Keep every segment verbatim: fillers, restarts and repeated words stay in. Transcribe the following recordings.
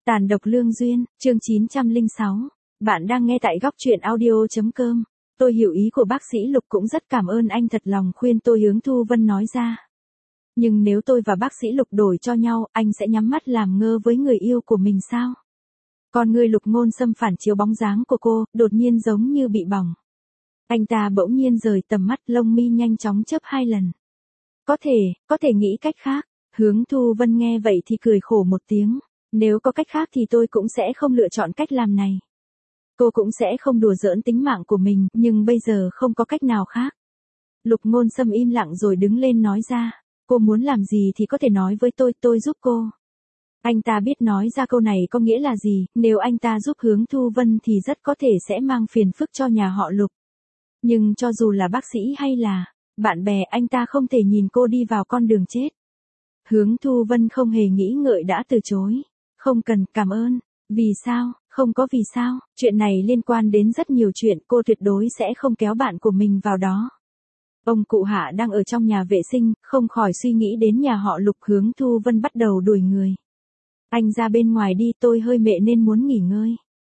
Tàn độc lương duyên, chương chín trăm lẻ sáu. Bạn đang nghe tại góc truyện audio chấm com. Tôi hiểu ý của bác sĩ Lục, cũng rất cảm ơn anh thật lòng khuyên tôi, Hướng Thu Vân nói ra. Nhưng nếu tôi và bác sĩ Lục đổi cho nhau, anh sẽ nhắm mắt làm ngơ với người yêu của mình sao? Con người Lục Ngôn Sâm phản chiếu bóng dáng của cô, đột nhiên giống như bị bỏng. Anh ta bỗng nhiên rời tầm mắt, lông mi nhanh chóng chớp hai lần. Có thể, có thể nghĩ cách khác. Hướng Thu Vân nghe vậy thì cười khổ một tiếng. Nếu có cách khác thì tôi cũng sẽ không lựa chọn cách làm này. Cô cũng sẽ không đùa giỡn tính mạng của mình, nhưng bây giờ không có cách nào khác. Lục Ngôn Sâm im lặng rồi đứng lên nói ra. Cô muốn làm gì thì có thể nói với tôi, tôi giúp cô. Anh ta biết nói ra câu này có nghĩa là gì, nếu anh ta giúp Hướng Thu Vân thì rất có thể sẽ mang phiền phức cho nhà họ Lục. Nhưng cho dù là bác sĩ hay là bạn bè, anh ta không thể nhìn cô đi vào con đường chết. Hướng Thu Vân không hề nghĩ ngợi đã từ chối. Không cần, cảm ơn. Vì sao? Không có vì sao, chuyện này liên quan đến rất nhiều chuyện, cô tuyệt đối sẽ không kéo bạn của mình vào đó. Ông cụ Hạ đang ở trong nhà vệ sinh, không khỏi suy nghĩ đến nhà họ Lục. Hướng Thu Vân bắt đầu đuổi người. Anh ra bên ngoài đi, tôi hơi mệt nên muốn nghỉ ngơi.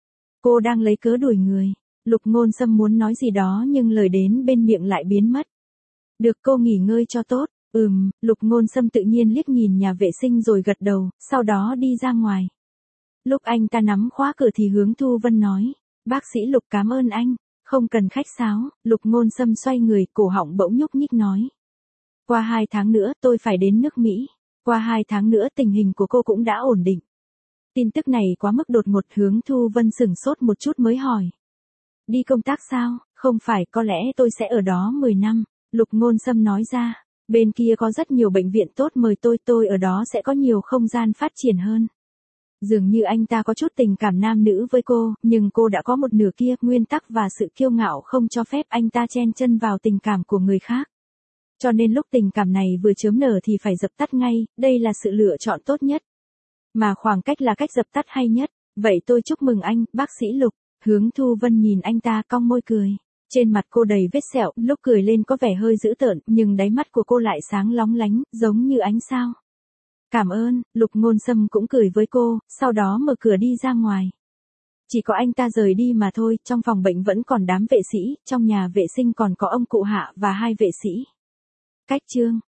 Cô đang lấy cớ đuổi người. Lục Ngôn Sâm muốn nói gì đó nhưng lời đến bên miệng lại biến mất. Được, cô nghỉ ngơi cho tốt. Ừm, Lục Ngôn Sâm tự nhiên liếc nhìn nhà vệ sinh rồi gật đầu, sau đó đi ra ngoài. Lúc anh ta nắm khóa cửa thì Hướng Thu Vân nói, bác sĩ Lục cảm ơn anh, không cần khách sáo. Lục Ngôn Sâm xoay người, cổ họng bỗng nhúc nhích nói. Qua hai tháng nữa tôi phải đến nước Mỹ, qua hai tháng nữa tình hình của cô cũng đã ổn định. Tin tức này quá mức đột ngột. Hướng Thu Vân sửng sốt một chút mới hỏi. Đi công tác sao? Không phải, có lẽ tôi sẽ ở đó mười năm, Lục Ngôn Sâm nói ra. Bên kia có rất nhiều bệnh viện tốt mời tôi, tôi ở đó sẽ có nhiều không gian phát triển hơn. Dường như anh ta có chút tình cảm nam nữ với cô, nhưng cô đã có một nửa kia, nguyên tắc và sự kiêu ngạo không cho phép anh ta chen chân vào tình cảm của người khác. Cho nên lúc tình cảm này vừa chớm nở thì phải dập tắt ngay, đây là sự lựa chọn tốt nhất. Mà khoảng cách là cách dập tắt hay nhất. Vậy tôi chúc mừng anh, bác sĩ Lục. Hướng Thu Vân nhìn anh ta cong môi cười. Trên mặt cô đầy vết sẹo, lúc cười lên có vẻ hơi dữ tợn, nhưng đáy mắt của cô lại sáng lóng lánh, giống như ánh sao. Cảm ơn. Lục Ngôn Sâm cũng cười với cô, sau đó mở cửa đi ra ngoài. Chỉ có anh ta rời đi mà thôi, trong phòng bệnh vẫn còn đám vệ sĩ, trong nhà vệ sinh còn có ông cụ Hạ và hai vệ sĩ. Cách chương